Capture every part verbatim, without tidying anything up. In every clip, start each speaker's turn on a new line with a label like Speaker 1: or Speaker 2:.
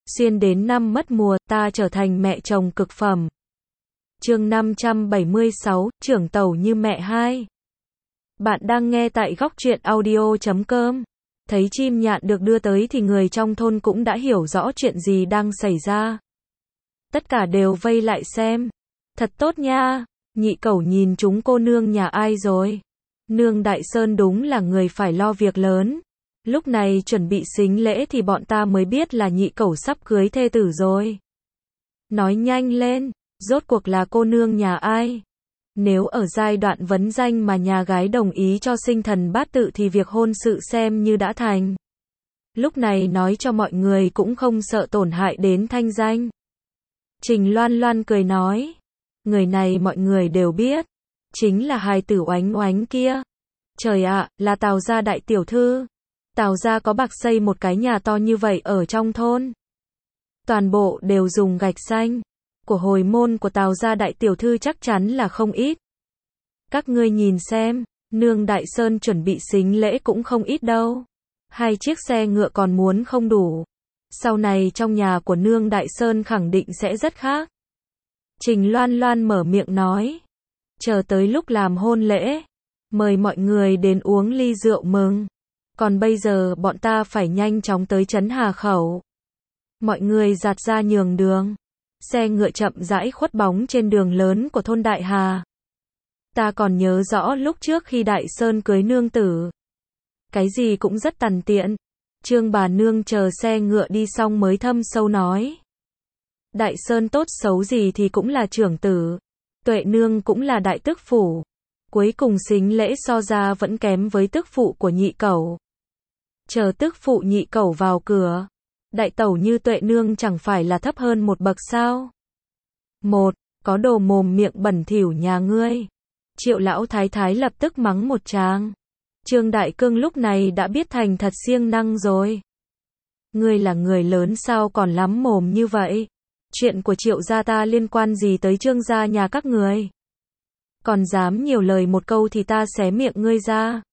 Speaker 1: Xuyên đến năm mất mùa, ta trở thành mẹ chồng cực phẩm. Chương năm trăm bảy mươi sáu, trưởng tẩu như mẹ hai. Bạn đang nghe tại góc truyện audio chấm com. Thấy chim nhạn được đưa tới thì người trong thôn cũng đã hiểu rõ chuyện gì đang xảy ra. Tất cả đều vây lại xem. Thật tốt nha, nhị cẩu nhìn chúng cô nương nhà ai rồi. Nương Đại Sơn đúng là người phải lo việc lớn. Lúc này chuẩn bị sính lễ thì bọn ta mới biết là nhị cẩu sắp cưới thê tử rồi. Nói nhanh lên, rốt cuộc là cô nương nhà ai? Nếu ở giai đoạn vấn danh mà nhà gái đồng ý cho sinh thần bát tự thì việc hôn sự xem như đã thành. Lúc này nói cho mọi người cũng không sợ tổn hại đến thanh danh. Trình Loan Loan cười nói, người này mọi người đều biết, chính là hài tử oánh oánh kia. Trời ạ, là Tào gia đại tiểu thư. Tào gia có bạc xây một cái nhà to như vậy ở trong thôn. Toàn bộ đều dùng gạch xanh. Của hồi môn của Tào gia đại tiểu thư chắc chắn là không ít. Các ngươi nhìn xem, nương Đại Sơn chuẩn bị sính lễ cũng không ít đâu. Hai chiếc xe ngựa còn muốn không đủ. Sau này trong nhà của nương Đại Sơn khẳng định sẽ rất khác. Trình Loan Loan mở miệng nói. Chờ tới lúc làm hôn lễ, mời mọi người đến uống ly rượu mừng. Còn bây giờ bọn ta phải nhanh chóng tới trấn Hà Khẩu. Mọi người dạt ra nhường đường. Xe ngựa chậm rãi khuất bóng trên đường lớn của thôn Đại Hà. Ta còn nhớ rõ lúc trước khi Đại Sơn cưới nương tử. Cái gì cũng rất tằn tiện. Trương bà nương chờ xe ngựa đi xong mới thâm sâu nói. Đại Sơn tốt xấu gì thì cũng là trưởng tử. Tuệ nương cũng là đại tước phủ. Cuối cùng sính lễ so ra vẫn kém với tước phụ của nhị cẩu. Chờ tước phụ nhị cẩu vào cửa. Đại tẩu như Tuệ nương chẳng phải là thấp hơn một bậc sao? Một, có đồ mồm miệng bẩn thỉu nhà ngươi. Triệu lão thái thái lập tức mắng một tràng. Trương Đại Cương lúc này đã biết thành thật siêng năng rồi. Ngươi là người lớn sao còn lắm mồm như vậy? Chuyện của Triệu gia ta liên quan gì tới Trương gia nhà các người? Còn dám nhiều lời một câu thì ta xé miệng ngươi ra.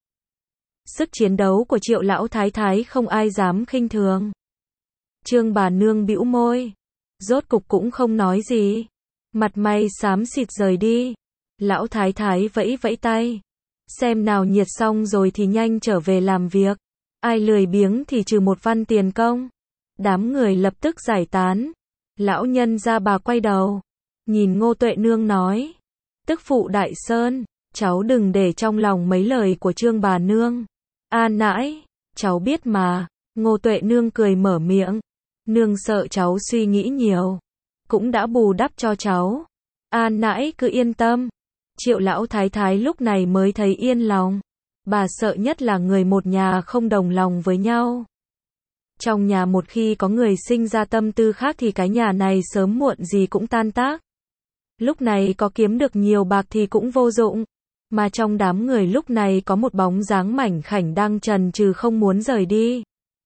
Speaker 1: Sức chiến đấu của Triệu lão thái thái không ai dám khinh thường. Trương bà nương bĩu môi, rốt cục cũng không nói gì, mặt mày xám xịt rời đi. Lão thái thái vẫy vẫy tay, xem nào nhiệt xong rồi thì nhanh trở về làm việc, ai lười biếng thì trừ một văn tiền công. Đám người lập tức giải tán. Lão nhân gia bà quay đầu, nhìn Ngô Tuệ nương nói, tức phụ Đại Sơn, cháu đừng để trong lòng mấy lời của Trương bà nương. An nãi, cháu biết mà. Ngô Tuệ nương cười mở miệng. Nương sợ cháu suy nghĩ nhiều, cũng đã bù đắp cho cháu. An nãi cứ yên tâm. Triệu lão thái thái lúc này mới thấy yên lòng. Bà sợ nhất là người một nhà không đồng lòng với nhau. Trong nhà một khi có người sinh ra tâm tư khác thì cái nhà này sớm muộn gì cũng tan tác. Lúc này có kiếm được nhiều bạc thì cũng vô dụng. Mà trong đám người lúc này có một bóng dáng mảnh khảnh đang chần chừ không muốn rời đi.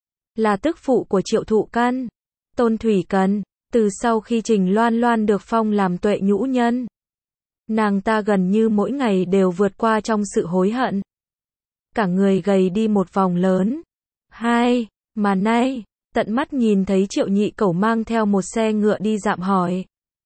Speaker 1: Là tức phụ của Triệu Thụ Căn, Tôn Thủy Cần. Từ sau khi Trình Loan Loan được phong làm tuệ nhũ nhân, nàng ta gần như mỗi ngày đều vượt qua trong sự hối hận. Cả người gầy đi một vòng lớn. Hai, mà nay, tận mắt nhìn thấy Triệu nhị cẩu mang theo một xe ngựa đi dạm hỏi.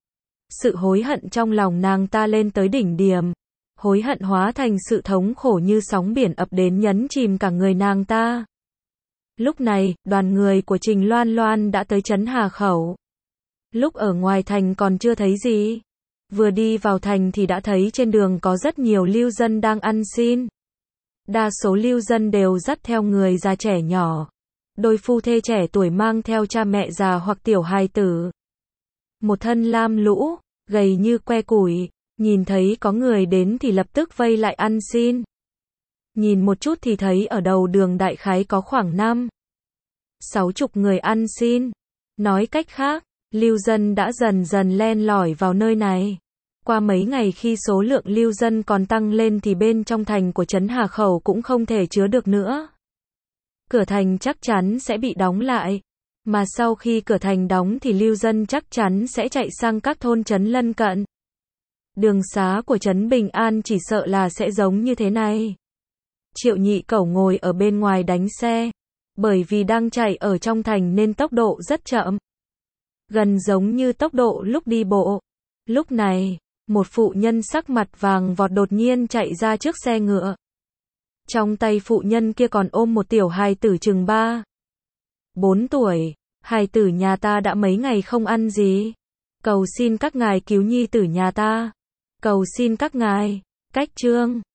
Speaker 1: Sự hối hận trong lòng nàng ta lên tới đỉnh điểm. Hối hận hóa thành sự thống khổ như sóng biển ập đến nhấn chìm cả người nàng ta. Lúc này, đoàn người của Trình Loan Loan đã tới trấn Hà Khẩu. Lúc ở ngoài thành còn chưa thấy gì. Vừa đi vào thành thì đã thấy trên đường có rất nhiều lưu dân đang ăn xin. Đa số lưu dân đều dắt theo người già trẻ nhỏ. Đôi phu thê trẻ tuổi mang theo cha mẹ già hoặc tiểu hài tử. Một thân lam lũ, gầy như que củi, nhìn thấy có người đến thì lập tức vây lại ăn xin. Nhìn một chút thì thấy ở đầu đường đại khái có khoảng năm, sáu chục người ăn xin. Nói cách khác, lưu dân đã dần dần len lỏi vào nơi này. Qua mấy ngày khi số lượng lưu dân còn tăng lên thì bên trong thành của trấn Hà Khẩu cũng không thể chứa được nữa. Cửa thành chắc chắn sẽ bị đóng lại. Mà sau khi cửa thành đóng thì lưu dân chắc chắn sẽ chạy sang các thôn trấn lân cận. Đường xá của trấn Bình An chỉ sợ là sẽ giống như thế này. Triệu nhị cẩu ngồi ở bên ngoài đánh xe. Bởi vì đang chạy ở trong thành nên tốc độ rất chậm. gần giống như tốc độ lúc đi bộ. Lúc này, một phụ nhân sắc mặt vàng vọt đột nhiên chạy ra trước xe ngựa. Trong tay phụ nhân kia còn ôm một tiểu hài tử chừng ba, bốn tuổi. Hài tử nhà ta đã mấy ngày không ăn gì. Cầu xin các ngài cứu nhi tử nhà ta. Cầu xin các ngài. Cách chương